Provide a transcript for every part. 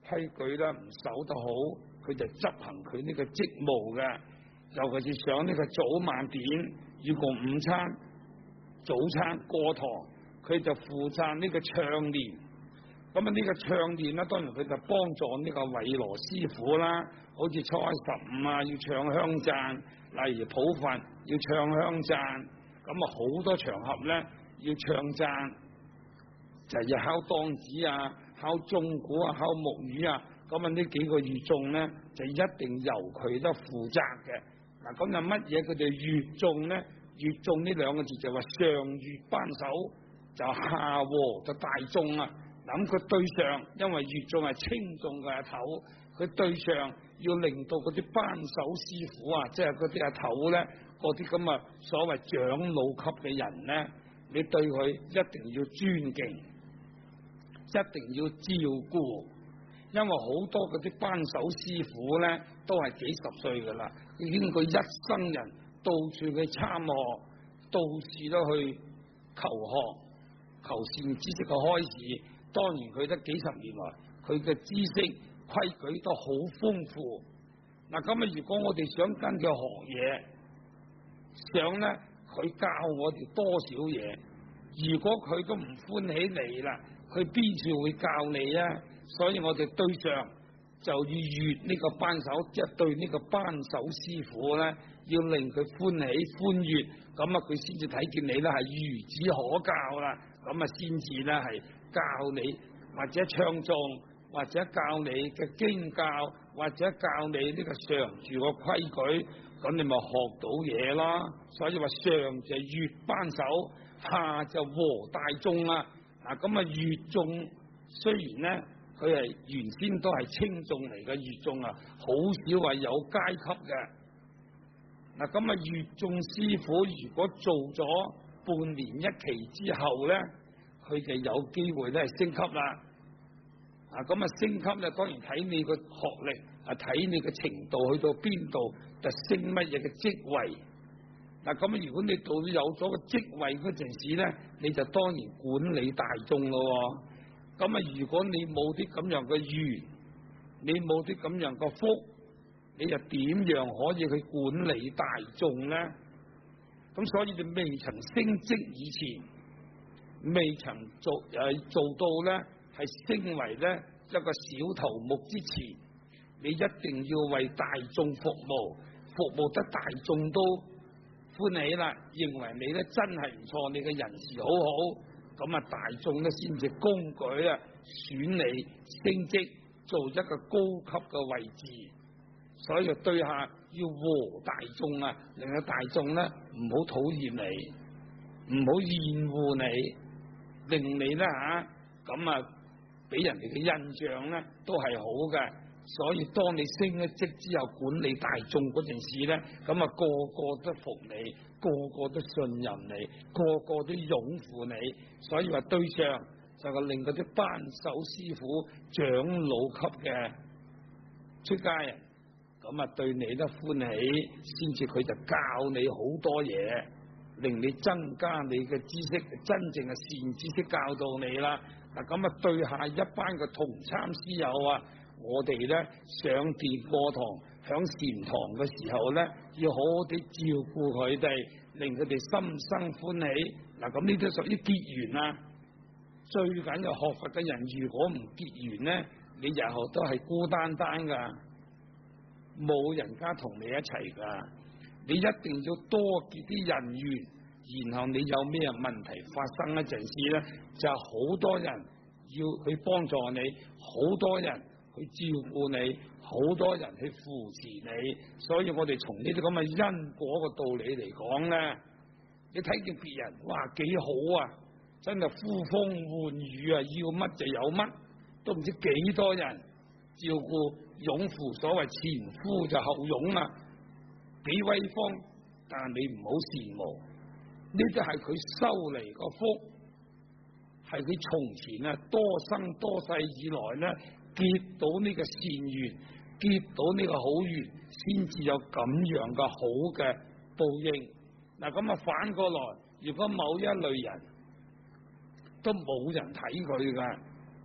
規矩咧唔守得好，佢就執行佢呢個職務嘅。尤其是上呢個早晚點，要共午餐、早餐過堂，佢就負責呢個唱練。咁啊，呢個唱練咧，當然佢就幫助呢個韋羅師傅啦。好似初15啊，要唱香讚，例如普飯要唱香讚。咁啊，好多場合咧要唱讚，就係要敲當子啊、敲鐘鼓啊、敲木魚啊。咁啊，呢幾個粵頌咧就一定由佢得負責嘅。嗱，咁就乜嘢佢哋粵頌咧？粵頌呢兩個字就話上粵班首，就下和就大眾啊。咁佢對上，因為粵頌係輕重嘅阿頭，佢對上要令到嗰啲班首師傅啊，即係嗰啲阿頭咧，嗰啲咁啊所謂長老級嘅人咧，你對佢一定要尊敬，一定要照顧，因為好多嗰啲班首師傅咧都係幾十歲噶啦，已經佢一生人到處去參學，到處都去求學，求善知識嘅開示。當然佢得幾十年來，佢嘅知識規矩都好豐富。嗱，咁啊，如果我哋想跟佢學嘢，想咧佢教我哋多少嘢，如果佢都唔歡喜你啦，佢邊處會教你啊？所以我哋對上就要悅呢個班首，即係對呢個班首師傅咧，要令佢歡喜歡悅，咁啊佢先至睇見你咧係孺子可教啦，咁啊先至咧係教你或者唱誦，或者教你嘅經教，或者教你呢個常住個規矩，咁你咪學到嘢啦。所以話上就悅班首，下就和大眾啦。嗱，咁啊粵頌雖然咧佢係原先都係輕重嚟嘅粵頌啊，好少話有階級嘅。嗱，咁啊粵頌師傅如果做咗半年一期之後咧，佢就有機會咧係升級啦。啊，咁啊升級咧，當然睇你個學歷，啊睇你嘅程度去到邊度，就升乜嘢嘅職位。嗱，咁啊如果你到有咗個職位嗰陣時咧，你就當然管理大眾咯。咁啊如果你冇啲咁樣嘅緣，你冇啲咁樣嘅福，你又點樣可以去管理大眾咧？咁所以你未曾升職以前，未曾做到咧係升為咧一個小頭目之前，你一定要為大眾服務，服務得大眾都歡喜啦，認為你咧真係唔錯，你嘅人事好好，咁啊大眾咧先至公舉啊選你升職做一個高級嘅位置。所以對下要和大眾啊，令到大眾咧唔好討厭你，唔好厭惡你，令你咧咁啊俾人哋嘅印象咧都係好嘅。所以當你升咗職之後管理大眾嗰陣時咧，咁啊個個都服你，個個都信任你，個個都擁護你。所以話對上就係令嗰啲班首師傅長老級嘅出家人，咁啊對你都歡喜，先至佢就教你好多嘢，令你增加你嘅知識，真正嘅善知識教導你啦。嗱，咁啊對下一班嘅同參師友啊，我哋咧上殿課堂，響禪堂嘅時候咧，要好好地照顧佢哋，令佢哋心生歡喜。嗱，咁呢啲屬於結緣啊。最緊要學佛嘅人，如果唔結緣咧，你日後都係孤單單噶，冇人家同你一齊噶。你一定要多結啲人緣，然後你有咩問題發生一陣時咧，就好多人要去幫助你，好多人去照顧你，好多人去扶持你。所以我哋從呢啲咁嘅因果嘅道理嚟講咧，你睇見別人哇幾好啊，真係呼風喚雨啊，要乜就有乜，都唔知幾多人照顧擁護，所謂前呼就後擁啊，幾威風。但係你唔好羨慕，呢啲係佢收嚟個福，係佢從前啊多生多世以來咧結到呢個善緣，結到呢個好緣，先至有咁樣嘅好嘅報應。嗱，咁啊反過來，如果某一類人都冇人睇佢噶，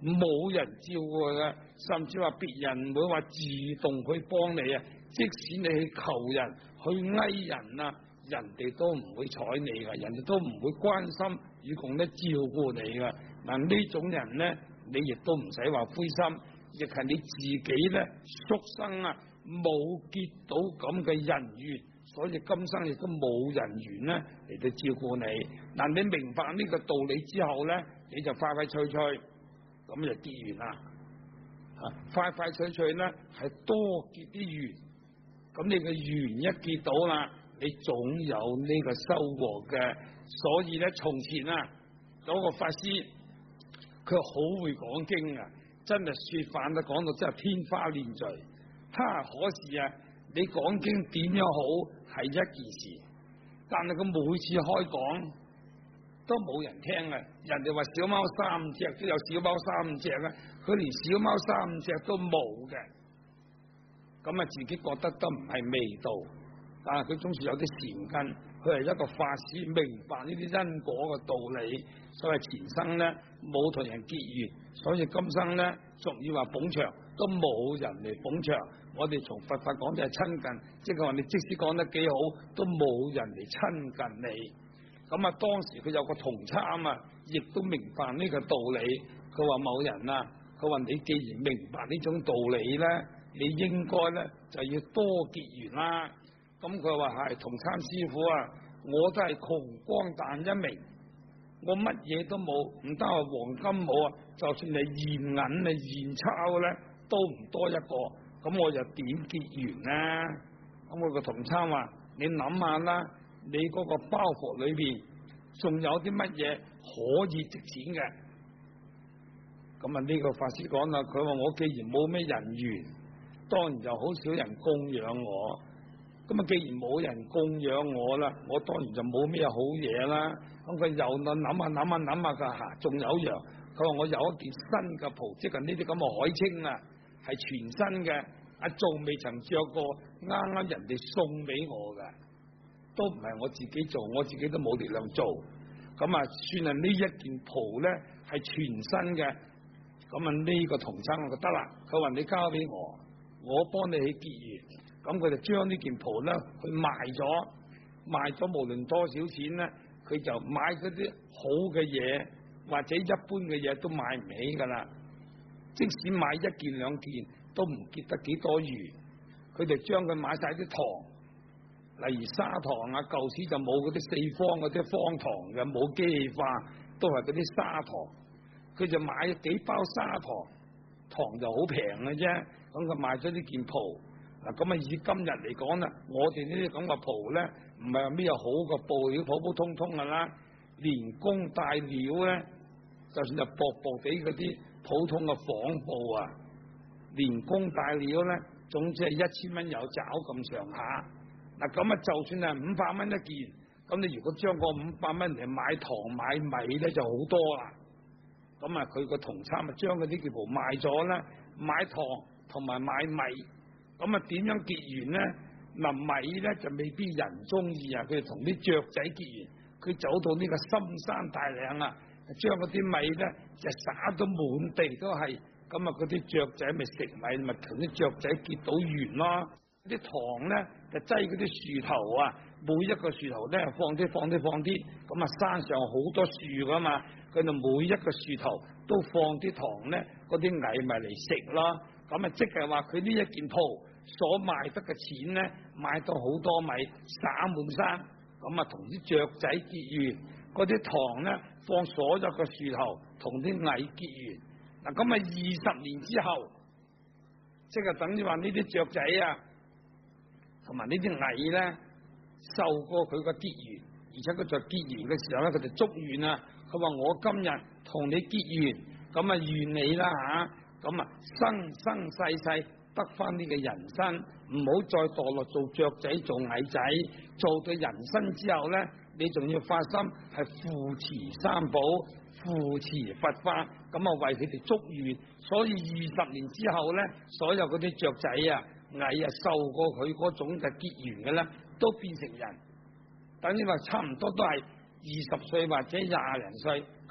冇人照顧嘅，甚至話別人唔會話自動去幫你啊。即使你去求人去哀人啊，人哋都唔會睬你噶，人哋都唔會關心與共咧照顧你噶。嗱，呢種人咧，你亦都唔使話灰心，亦係你自己咧宿生啊，冇結到咁嘅人緣，所以今生亦都冇人緣咧嚟到照顧你。嗱，你明白呢個道理之後咧，你就快快脆脆咁就結緣啦。快快脆脆咧係多結啲緣，咁你嘅緣一結到啦，你總有呢個收穫嘅。所以咧，從前啊，有個法師，佢好會講經啊，真係說法都講到真係天花亂墜。可是啊，你講經點樣好係一件事，但係佢每次開講都冇人聽啊！人哋話小貓3隻都有小貓3隻啊，佢連小貓3隻都冇嘅，咁啊自己覺得都唔係味道。但係佢總是有啲善根，佢係一個法師，明白呢啲因果嘅道理，所以前生咧冇同人結緣，所以今生咧俗語話捧場都冇人嚟捧場。我哋從佛法講就係親近，即係話你即使講得幾好，都冇人嚟親近你。咁啊，當時佢有個同參啊，亦都明白呢個道理。佢話某人啊，佢話你既然明白呢種道理咧，你應該咧就要多結緣啦。咁佢話係同參師傅啊，我都係窮光蛋一名，我乜嘢都冇，唔單係黃金冇啊，就算你現銀啊現鈔咧，都唔多一個。咁我就點結緣啊？咁我個同參話：你諗下啦，你嗰個包袱裏邊仲有啲乜嘢可以值錢嘅？咁啊呢個法師講啦，佢話我既然冇咩人緣，當然就好少人供養我。咁啊，既然冇人供養我啦，我當然就冇咩好嘢啦。咁佢又諗下噶，仲有一樣，佢話我有一件新嘅袍，即係呢啲咁嘅海青啊，係全新嘅，仲未曾着過，啱啱人哋送俾我嘅，都唔係我自己做，我自己都冇力量做。咁啊，算係呢一件袍咧係全新嘅。咁啊，呢個同參我覺得啦，佢話你交俾我，我幫你去結緣。咁佢就將呢件袍咧去賣咗無論多少錢咧，佢就買嗰啲好嘅嘢或者一般嘅嘢都買唔起噶啦。即使買1件2件都唔結得幾多餘，佢就將佢買晒啲糖，例如砂糖啊，舊時就冇嗰啲4方嗰啲方糖嘅，冇機器化，都係嗰啲砂糖。佢就買幾包砂糖，糖就好平嘅啫。咁佢買咗呢件袍。嗱，咁啊以今日嚟講啦，我哋呢啲咁嘅袍咧，唔係話咩好嘅布料，普普通通噶啦，連工帶料咧，就算就薄薄地嗰啲普通嘅紡布啊，連工帶料咧，總之係1000蚊有找咁上下。嗱，咁啊就算係500蚊一件，咁你如果將個500蚊嚟買糖買米咧，就好多啦。咁啊，佢個同參啊將佢呢件袍賣咗啦，買糖同埋買米。咁啊，點樣結緣咧？嗱，米咧就未必人中意啊，佢就同啲雀仔結緣。佢走到呢個深山大嶺啊，將嗰啲米咧就灑到滿地都係。咁啊，嗰啲雀仔咪食米，咪同啲雀仔結到緣咯。啲糖咧就擠嗰啲樹頭啊，每一個樹頭咧放啲。咁啊，山上好多樹噶嘛，佢就每一個樹頭都放啲糖咧，嗰啲蟻咪嚟食咯。咁啊，即係話佢呢一件袍所賣得嘅錢咧，買到好多米，灑滿山，咁啊同啲雀仔結緣，嗰啲糖咧放所有嘅樹頭，同啲蟻結緣。嗱，咁啊20年之後，即係等於話呢啲雀仔啊，同埋呢啲蟻咧，受過佢個結緣，而且佢在結緣嘅時候咧，佢就祝願啊，佢話我今日同你結緣，咁啊願你啦吓。咁啊，生生世世得翻呢個人生，唔好再墮落做雀仔、做蟻仔，做到人生之後咧，你仲要發心係扶持三寶、扶持佛法，咁啊為佢哋祝願。所以20年之後咧，所有嗰啲雀仔啊、蟻啊，受過佢嗰種嘅結緣嘅咧，都變成人。等於話差唔多都係20歲或者20零歲，咁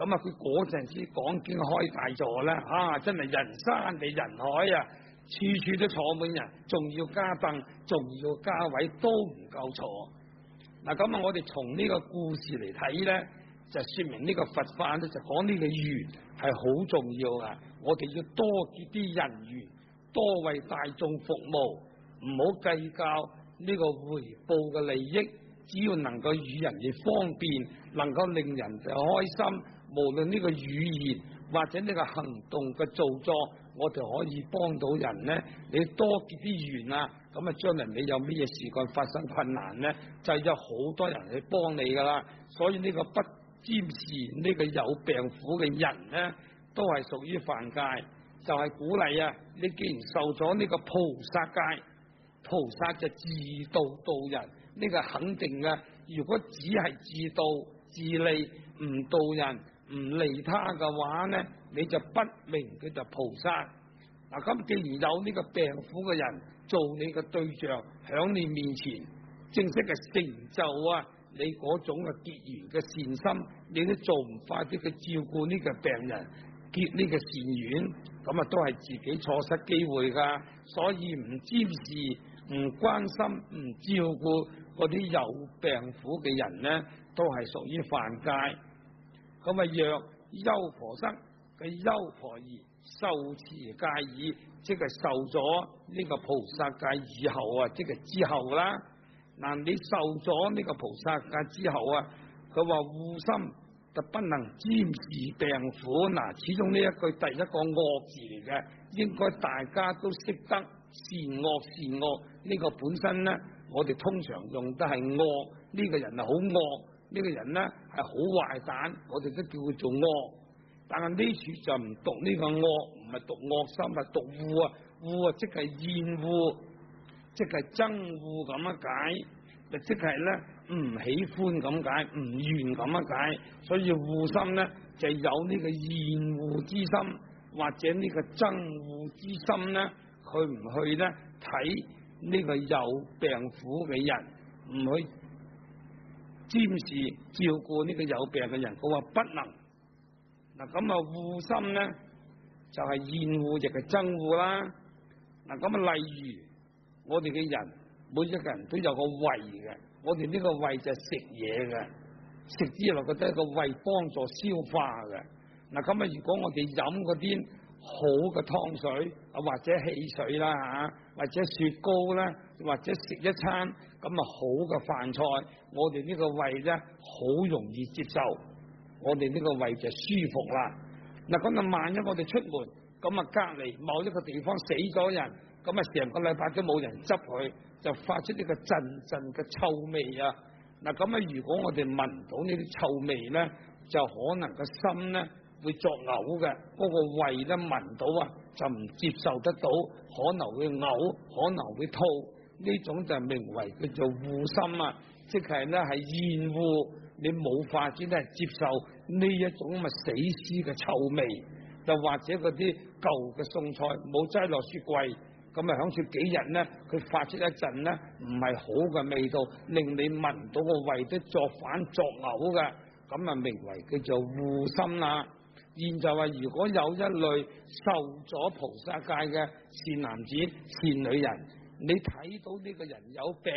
咁啊，佢嗰陣時講經開大座咧，真係人山地人海啊，處處都坐滿人，仲要加凳，仲要加位，都唔夠坐。嗱，咁啊，我哋從呢個故事嚟睇咧，就說明呢個佛法咧，就講呢個緣係好重要噶。我哋要多結啲人緣，多為大眾服務，唔好計較呢個回報嘅利益，只要能夠與人哋方便，能夠令人哋開心，無論呢個語言或者呢個行動嘅造作，我哋可以幫到人呢。你多結啲緣啊，咁啊將來你有咩嘢事幹發生困難呢，就有好多人去幫你噶啦。所以呢個不沾事呢個有病苦嘅人呢，都係屬於犯戒，就係鼓勵啊！你既然受咗呢個菩薩戒，菩薩就自度度人，呢個肯定嘅。如果只係自度自利，唔度人唔利他嘅話呢，你就不明佢就菩薩。嗱，咁既然有呢個病苦嘅人做你嘅對象，響你面前正式嘅成就啊，你嗰種嘅結緣嘅善心，你都做唔快啲去照顧呢個病人，結呢個善緣，咁啊都係自己錯失機會噶。所以唔沾事、唔關心、唔照顧嗰啲有病苦嘅人呢，都係屬於犯戒。咁啊，若優婆塞嘅優婆夷受持戒已，即係受咗呢個菩薩戒以後啊，即係之後啦。嗱，你受咗呢個菩薩戒之後啊，佢話護心就不能沾事病苦。嗱，始終呢一句第一個惡字嚟嘅，應該大家都識得善惡善惡。呢個本身呢，我哋通常用得係惡，呢個人係好惡，呢個人呢係好壞蛋，我哋都叫佢做惡。但係呢處就唔讀呢個惡，唔係讀惡心，係讀惡啊！惡啊，即係厭惡，即係憎惡咁樣解，就即係咧唔喜歡咁解，唔願咁樣解。所以惡心咧就有呢個厭惡之心，或者呢個憎惡之心咧，佢唔去咧睇呢個有病苦嘅人，唔去瞻視照顧呢個有病嘅人，佢話不能。嗱，咁啊惡心咧就係厭惡，亦係憎惡啦。嗱，咁啊例如我哋嘅人，每一個人都有個胃嘅，我哋呢個胃就係食嘢嘅，食之落覺得一個胃幫助消化嘅。嗱，咁啊如果我哋飲嗰啲好嘅湯水啊，或者汽水啦吓，或者雪糕啦，或者食一餐咁啊好嘅飯菜，我哋呢個胃咧好容易接受，我哋呢個胃就舒服啦。嗱，咁啊萬一我哋出門，咁啊隔籬某一個地方死咗人，咁啊成個禮拜都冇人執佢，就發出呢個陣陣嘅臭味啊！嗱，咁啊如果我哋聞到呢啲臭味咧，就可能個心咧會作嘔嘅，嗰個胃咧聞到啊就唔接受得到，可能會嘔，可能會吐，呢種就名為叫做惡心啊！即係咧係厭惡，你冇法子咧接受呢一種咁嘅死屍嘅臭味，又或者嗰啲舊嘅餸菜冇擠落雪櫃，咁啊響住幾日咧，佢發出一陣咧唔係好嘅味道，令你聞到個胃都作反作嘔嘅，咁啊名為叫做惡心啦。現就話如果有一類受咗菩薩戒嘅善男子善女人，你睇到呢個人有病，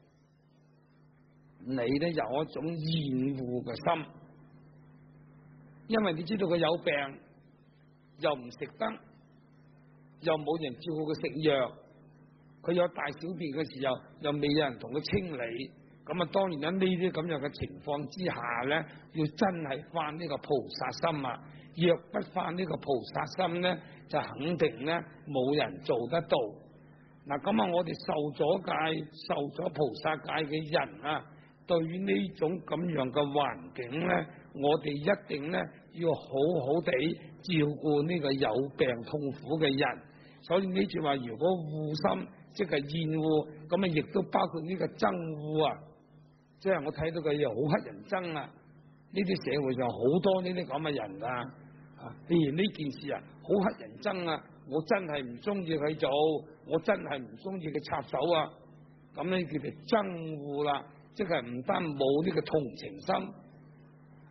你咧有一種厭惡嘅心，因為你知道佢有病，又唔食得，又冇人照顧佢食藥，佢有大小便嘅時候又未有人同佢清理，咁啊當然喺呢啲咁樣嘅情況之下咧，要真係翻呢個菩薩心啊！若不翻呢個菩薩心咧，就肯定咧冇人做得到。嗱，咁啊我哋受咗戒、受咗菩薩戒嘅人啊，對於呢種咁樣嘅環境咧，我哋一定咧要好好地照顧呢個有病痛苦嘅人。所以呢句話，如果惡心即係厭惡，咁啊亦都包括呢個憎惡啊，即係我睇到佢又好乞人憎啊！呢啲社會上好多呢啲咁嘅人啊，譬如呢件事啊，好乞人憎啊，我真係唔中意佢做，我真係唔中意佢插手啊，咁呢叫做憎惡啦，即係唔單冇呢個同情心，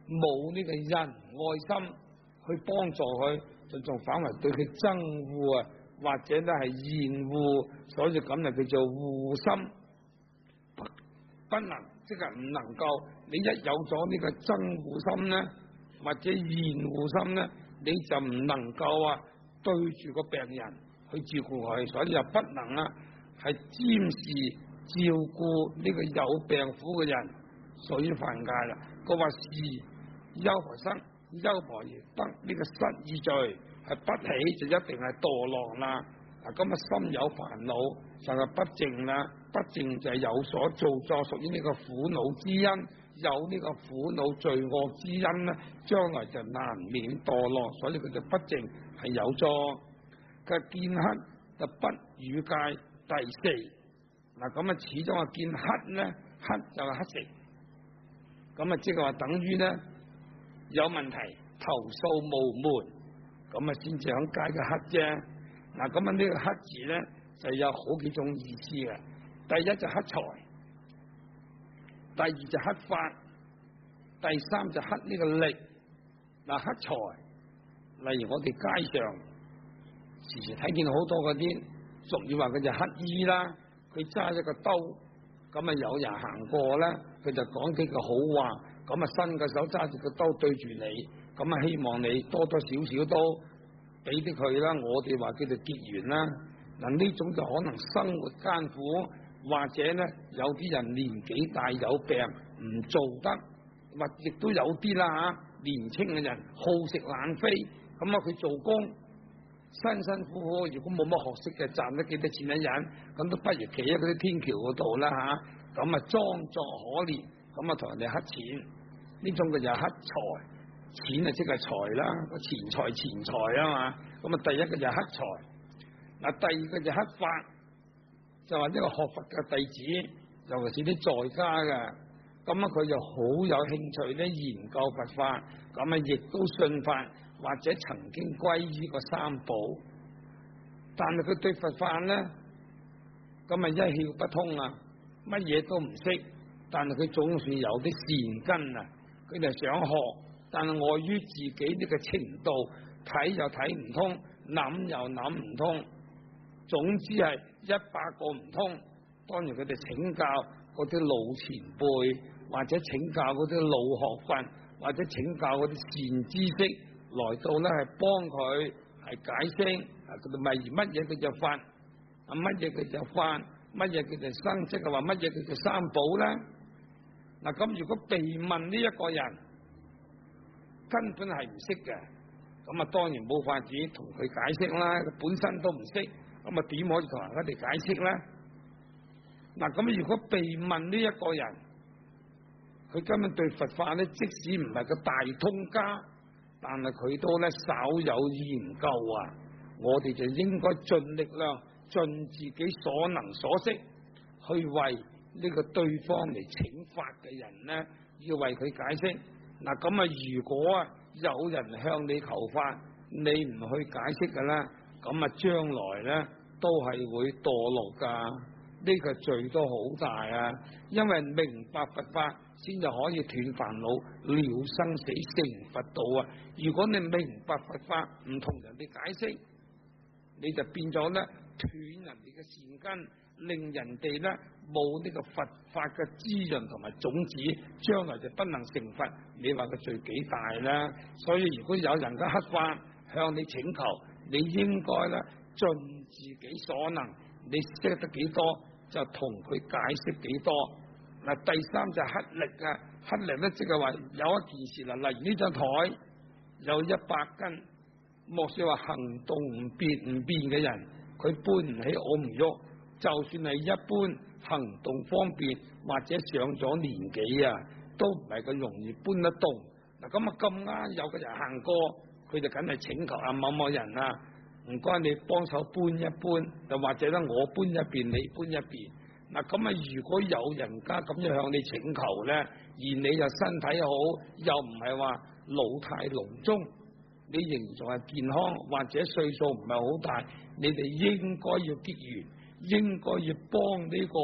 冇呢個仁愛心去幫助佢，就仲反為對佢憎惡啊，或者咧係厭惡，所以咁就叫做惡心，不能即係唔能夠。你一有咗呢個憎惡心咧，或者厭惡心咧，你就唔能夠啊對住個病人去照顧佢，所以就不能啊係瞻視照顧呢個有病苦嘅人，屬於犯戒啦。佢話是憂婆生，憂婆而得呢個失意罪，係不起就一定係墮落啦。嗱，咁啊心有煩惱就係不正啦，不正就係有所造作，屬於呢個苦惱之因。有呢個苦惱罪惡之因咧，將來就難免墮落，所以佢就不正係有錯。佢見黑就不與戒第四。嗱，咁啊始終啊見黑咧，黑就係黑食，咁啊即係話等於咧有問題，投訴無門，咁啊先至響解嘅黑啫。嗱，咁啊呢個黑字咧就有好幾種意思嘅。第一就黑財，第二就黑法，第三就黑呢個力。嗱，黑財，例如我哋街上時時睇見好多嗰啲俗語話佢就黑衣啦，佢揸一個兜，咁啊有人行過咧，佢就講幾個好話，咁啊伸個手揸住個兜對住你，咁啊希望你多多少少都俾啲佢啦。我哋話叫做結緣啦。嗱，呢種就可能生活艱苦，或者咧有啲人年紀大有病唔做得，或亦都有啲啦吓，年輕嘅人好食懶飛，咁啊佢做工辛辛苦苦，如果冇乜學識嘅賺得幾多錢一日，咁都不如企喺嗰啲天橋嗰度啦吓，咁啊裝作可憐，咁啊同人哋乞錢，呢種嘅就係乞財，錢啊即係財啦，個錢財啊嘛，咁啊第一個就係乞財，嗱第二個就係乞法。就話呢個學佛嘅弟子，尤其是啲在家嘅，咁啊佢就好有興趣咧研究佛法，咁啊亦都信法，或者曾經皈依過三寶，但係佢對佛法咧，咁啊一竅不通啊，乜嘢都唔識，但係佢總算有啲善根啊，佢就想學，但係礙於自己呢個程度，睇又睇唔通，諗又諗唔通。總之係100個唔通，當然佢哋請教嗰啲老前輩，或者請教嗰啲老學訓，或者請教嗰啲善知識來到咧係幫佢係解釋，佢哋咪乜嘢佢就法，啊乜嘢佢就法，乜嘢佢就生，即係話乜嘢佢就三寶咧。嗱，咁如果被問呢一個人根本係唔識嘅，咁啊當然冇法子同佢解釋啦，佢本身都唔識。咁啊，點可以同人哋解釋咧？嗱，咁如果被問呢一個人，佢根本對佛法咧，即使唔係個大通家，但係佢都咧稍有研究啊。我哋就應該盡力量，盡自己所能所識，去為呢個對方嚟請法嘅人咧，要為佢解釋。嗱，咁啊，如果啊有人向你求法，你唔去解釋㗎啦。咁啊，將來咧都係會墮落噶，呢個罪都好大啊！因為明白佛法先至可以斷煩惱、了生死、成佛道啊！如果你明白佛法唔同人哋解釋，你就變咗咧斷人哋嘅善根，令人哋咧冇呢個佛法嘅滋潤同埋種子，將來就不能成佛。你話個罪幾大啦？所以如果有人嘅乞法向你請求，你應該咧盡自己所能，你識得幾多就同佢解釋幾多。嗱，第三就係乞力啊，乞力咧即係話有一件事啦，例如呢張台有100斤，莫說話行動唔便嘅人，佢搬唔起，我唔喐，就算係一般行動方便或者上咗年紀啊，都唔係咁容易搬得動。嗱，咁啊咁啱有個人行過，佢就梗係請求啊某某人啊，唔該你幫手搬一搬，又或者咧我搬一邊，你搬一邊。嗱，咁啊如果有人家咁樣向你請求咧，而你又身體好，又唔係話老態龍鍾，你仍然仲係健康，或者歲數唔係好大，你哋應該要結緣，應該要幫呢個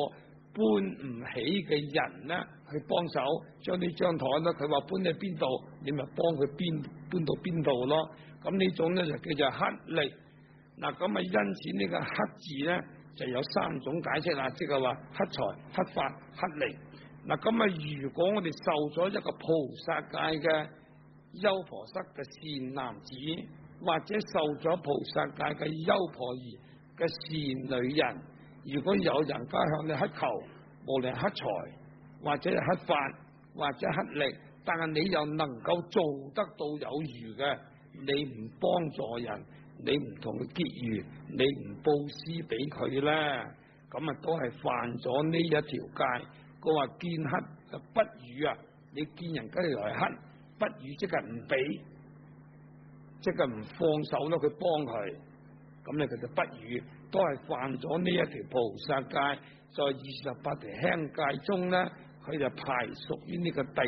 搬唔起嘅人咧去幫手將呢張台咧，佢話搬去邊度，你咪幫佢搬到邊度咯。咁呢種咧就叫做乞力。嗱，咁啊，因此呢個乞字咧就有三種解釋啦，即係話乞財、乞法、乞力。嗱，咁啊，如果我哋受咗一個菩薩戒嘅優婆塞嘅善男子，或者受咗菩薩戒嘅優婆夷嘅善女人，如果有人家向你乞求，無論乞財或者乞法或者乞力，但係你又能夠做得到有餘嘅，你唔幫助人，你唔同佢結餘，你唔布施俾佢咧，咁啊都係犯咗呢一條戒。佢話見乞就不與啊，你見人家嚟乞，不與即係唔俾，即係唔放手咯，佢幫佢，咁你佢就不與，都係犯咗呢一條菩薩戒。在28條輕戒中咧，佢就排屬於呢個第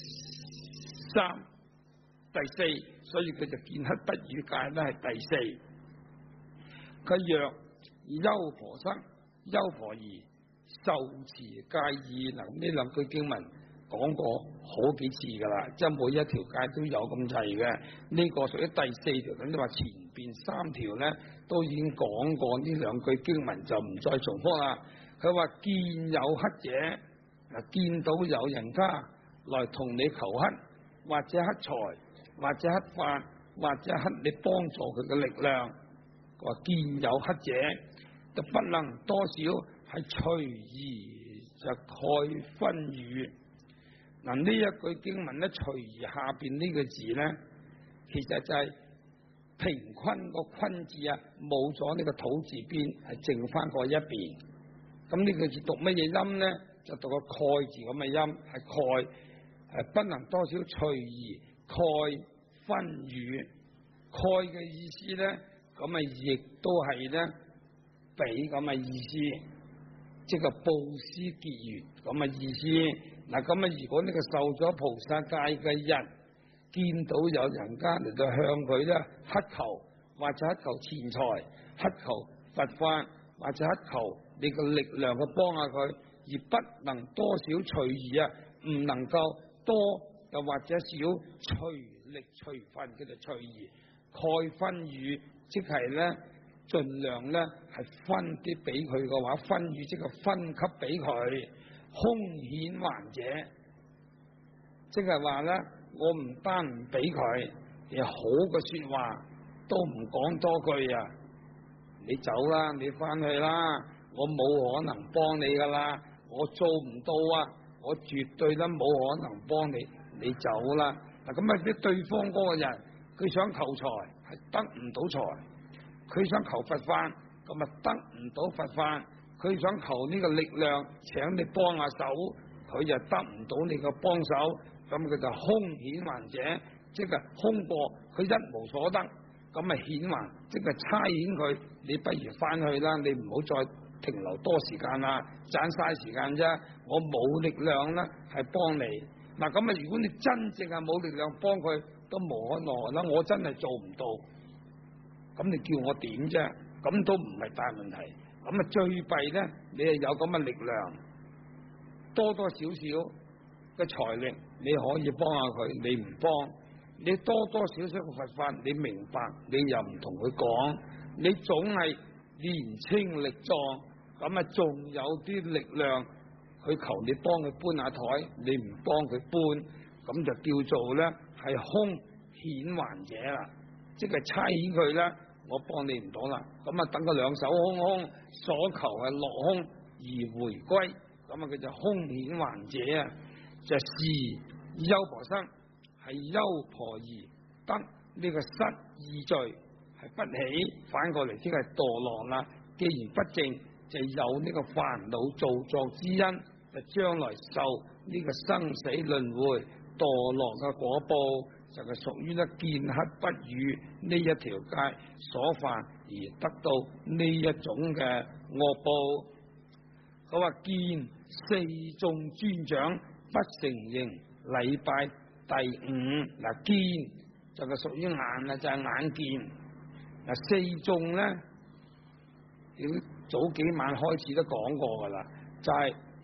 3、第4，所以佢就見乞不與戒咧係第4。佢若優婆塞、優婆夷受持戒義，嗱，呢兩句經文講過好幾次噶啦，即係每一條戒都有咁齊嘅。呢個屬於第4條，咁你話前邊3條咧都已經講過呢兩句經文，就唔再重複啦。佢話見有乞者，嗱，見到有人家來同你求乞，或者乞財，或者乞法，或者乞你幫助佢嘅力量。佢話見有乞者，就不能多少係隨意就蓋分與。嗱，呢一句經文咧，隨意下邊呢個字咧，其實就係平坤個坤字啊，冇咗呢個土字邊，係剩翻過一邊。咁呢個字讀乜嘢音咧？就讀個蓋字咁嘅音，係蓋，係不能多少隨意蓋分與。蓋嘅意思咧，咁啊亦都係咧俾咁嘅意思，即係布施結緣咁嘅意思。嗱，咁啊，如果呢個受咗菩薩戒嘅人見到有人家嚟到向佢咧乞求，或者乞求錢財、乞求佛法，或者乞求你個力量去幫下佢，而不能多少隨意啊，唔能夠多又或者少隨力隨分嘅就隨意蓋分與，即係咧盡量咧係分啲俾佢嘅話，分與即係分給俾佢。空顯還者，即係話咧，我唔單唔俾佢，而好嘅說話都唔講多句啊！你走啦，你翻去啦，我冇可能幫你噶啦，我做唔到啊，我絕對都冇可能幫你，你走啦。嗱，咁啊，啲對方嗰個人，佢想求財係得唔到財，佢想求佛法，咁啊得唔到佛法。佢想求呢個力量，請你幫下手，佢就得唔到你個幫手，咁佢就空顯還者，即係空過，佢一無所得，咁啊顯還，即係差遣佢，你不如翻去啦，你唔好再停留多時間啦，盞嘥時間啫，我冇力量啦，係幫你。嗱，咁啊，如果你真正係冇力量幫佢，都無可奈何啦，我真係做唔到，咁你叫我點啫？咁都唔係大問題。咁啊，最弊咧，你係有咁嘅力量，多多少少嘅財力，你可以幫下佢，你唔幫，你多多少少嘅佛法，你明白，你又唔同佢講，你總係年青力壯，咁啊，仲有啲力量去求你幫佢搬下台，你唔幫佢搬，咁就叫做咧係空顯還者啦，即係差遣佢啦。我幫你唔到啦，咁啊等佢兩手空空，所求係落空而回歸，咁啊佢就空顯還者啊，就是優婆塞係優婆夷得呢個失意罪，係不起，反過嚟即係墮落啦。既然不正，就有呢個煩惱造作之因，就將來受呢個生死輪迴墮落嘅果報。就係屬於咧見乞不與呢一條戒所犯而得到呢一種嘅惡報。佢話見四眾尊長不承認禮拜第5，嗱，見就係屬於眼啊，就係眼見。嗱，四眾咧，早幾晚開始都講過噶啦，就係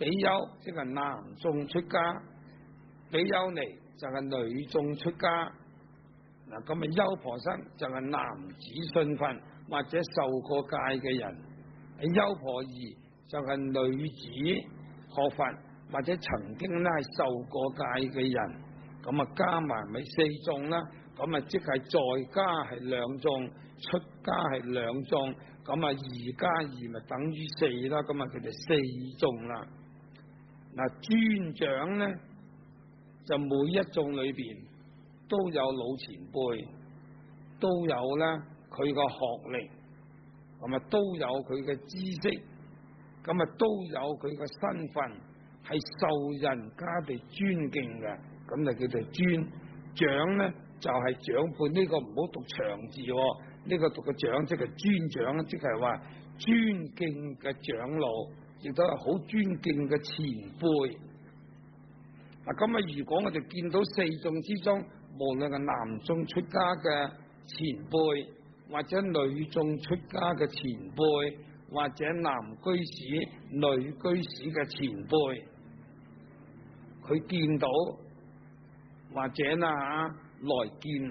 比丘即係男眾出家，比丘尼就係女眾出家。嗱，咁啊優婆塞就係男子信佛或者受過戒嘅人，優婆夷就係女子學佛或者曾經咧係受過戒嘅人。咁啊加埋咪4眾啦，咁啊即係在家係2眾，出家係2眾，咁啊2加2咪等於4啦，咁啊佢哋4眾啦。嗱，尊長咧就每一眾裏邊都有老前輩，都有咧佢個學歷，咁啊都有佢嘅知識，咁啊都有佢嘅身份，係受人家哋尊敬嘅，咁就叫做尊長咧，就係長輩。呢個唔好讀長字，呢個讀個長即係尊長，即係話尊敬嘅長老，亦都係好尊敬嘅前輩。嗱，咁啊，如果我哋見到4眾之中，無論係男眾出家嘅前輩，或者女眾出家嘅前輩，或者男居士、女居士嘅前輩，佢見到或者來見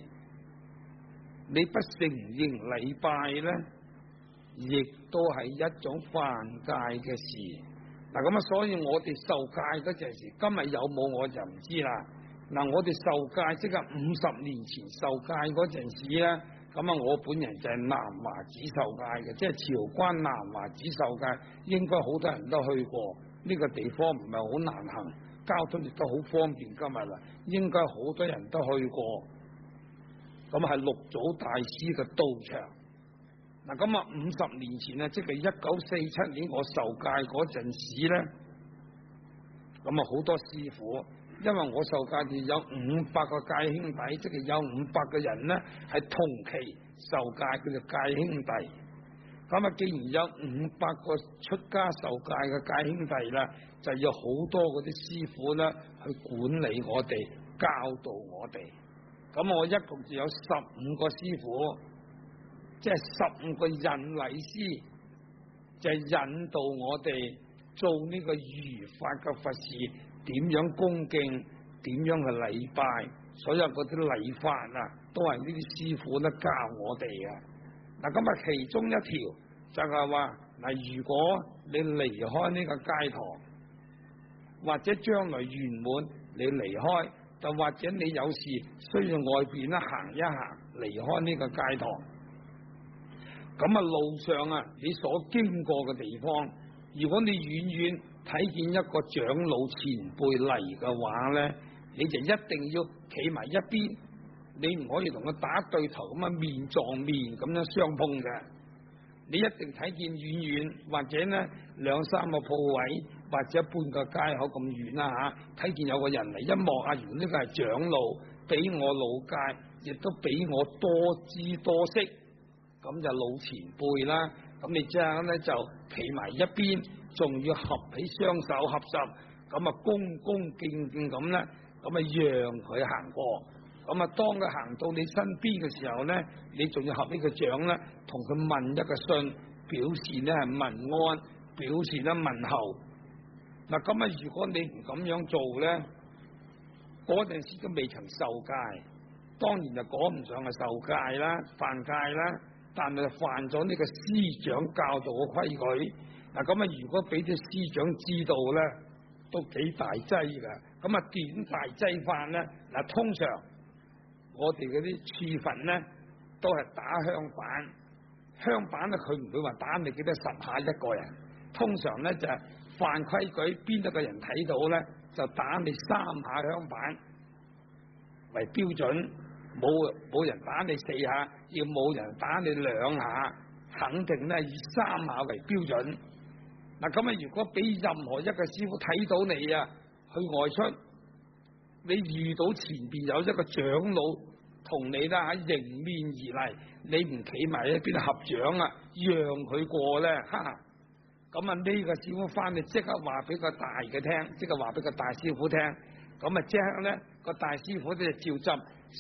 你不承認禮拜咧，亦都係一種犯戒嘅事。嗱，咁啊，所以我哋受戒嗰陣時，今日有冇我就唔知啦。嗱，我哋受戒即係50年前受戒嗰陣時咧，咁啊，我本人就係南華寺受戒嘅，即係韶關南華寺受戒，應該好多人都去過。呢個地方唔係好難行，交通亦都好方便。今日啦，應該好多人都去過。咁係六祖大師嘅道場。嗱，咁啊50年前咧，即係1947年我受戒嗰陣時咧，咁啊好多師傅，因為我受戒嘅有500個戒兄弟，即係有500個人咧係同期受戒，叫做戒兄弟。咁啊，既然有500個出家受戒嘅戒兄弟啦，就要好多嗰啲師傅咧去管理我哋，教導我哋。咁我一共就有15個師傅。即係15個引禮師，就係引導我哋做呢個如法嘅佛事，點樣恭敬，點樣去禮拜，所有嗰啲禮法都係呢啲師傅咧教我哋嘅。嗱，咁啊，其中一條就係話，嗱，如果你離開呢個戒堂，或者將來圓滿你離開，就或者你有事需要外邊行一行，離開呢個戒堂。咁啊，路上你所經過嘅地方，如果你遠遠睇見一個長老前輩嚟嘅話咧，你就一定要企埋一邊，你唔可以同佢打對頭咁面撞面咁樣相碰嘅。你一定睇見遠遠或者咧2-3個鋪位或者半個街口咁遠睇見有個人嚟，一望原來呢個係長老，比我老戒，亦都比我多知多識。咁就老前輩啦，咁你即係咧就企埋一邊，仲要合起雙手合十，咁啊恭恭敬敬咁咧，咁啊讓佢行過。咁啊當佢行到你身邊嘅時候咧，你仲要合呢個掌咧，同佢問一個信，表示咧係問安，表示咧問候。嗱，咁啊如果你唔咁樣做咧，嗰陣時都未曾受戒，當然就講唔上係受戒啦，犯戒啦。但係犯咗呢個師長教導嘅規矩。嗱，咁啊如果俾啲師長知道咧，都幾大劑噶。咁啊點大劑法咧？嗱，通常我哋嗰啲處分咧都係打香板，香板咧佢唔會話打你幾多10下一個人，通常咧就係犯規矩，邊一個人睇到咧就打你3下香板為標準。冇人打你4下，要冇人打你2下，肯定咧以3下為標準。嗱，咁啊，如果俾任何一個師傅睇到你去外出，你遇到前邊有一個長老同你迎面而嚟，你唔企埋一邊合掌讓佢過咧，咁啊呢個師傅翻嚟即刻話俾個大嘅聽，即刻話俾個大師傅聽，咁啊即刻咧個大師傅就召集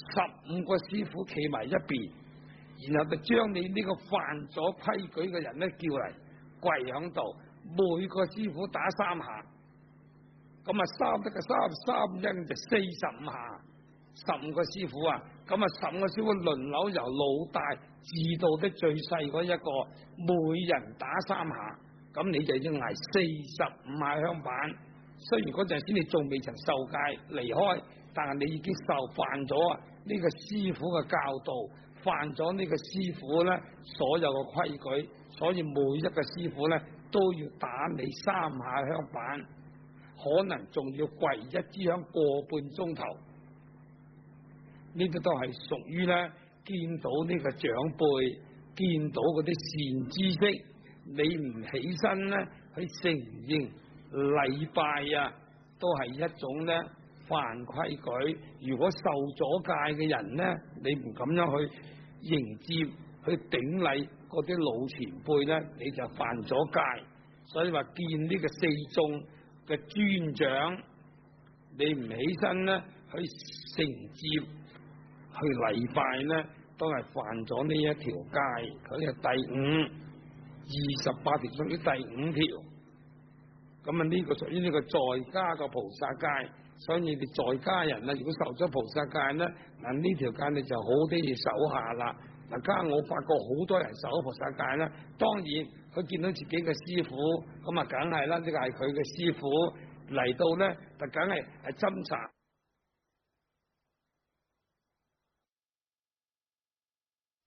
15個師傅企埋一邊，然後就將你呢個犯咗規矩嘅人咧叫嚟跪響度， 每個師傅打3下，咁啊3得個3，3因就45下，15個師傅啊，咁啊15個師傅輪流由老大至到的最細嗰一個，每人打3下，咁你就要挨45下香板。雖然嗰陣時你仲未曾受戒離開，但係你已經犯咗呢個師傅嘅教導，犯咗呢個師傅咧所有嘅規矩，所以每一個師傅咧都要打你3下香板，可能仲要跪一支香個半鐘頭。呢啲都係屬於咧見到呢個長輩，見到嗰啲善知識，你唔起身咧去承認禮拜啊，都係一種咧犯規矩。如果受咗戒嘅人咧，你唔咁樣去迎接、去頂禮嗰啲老前輩咧，你就犯咗戒。所以話見呢個4眾嘅尊長，你唔起身咧去承接、去禮拜咧，都係犯咗呢一條戒。佢係第28條屬於第5條。咁啊呢個屬於呢個在家嘅菩薩戒，所以你哋在家人咧，如果受咗菩薩戒咧，嗱呢條戒你就好啲要守下啦。嗱，家我發覺好多人守菩薩戒啦，當然佢見到自己嘅師傅，咁啊梗係啦，呢個係佢嘅師傅嚟到咧，就梗係斟茶。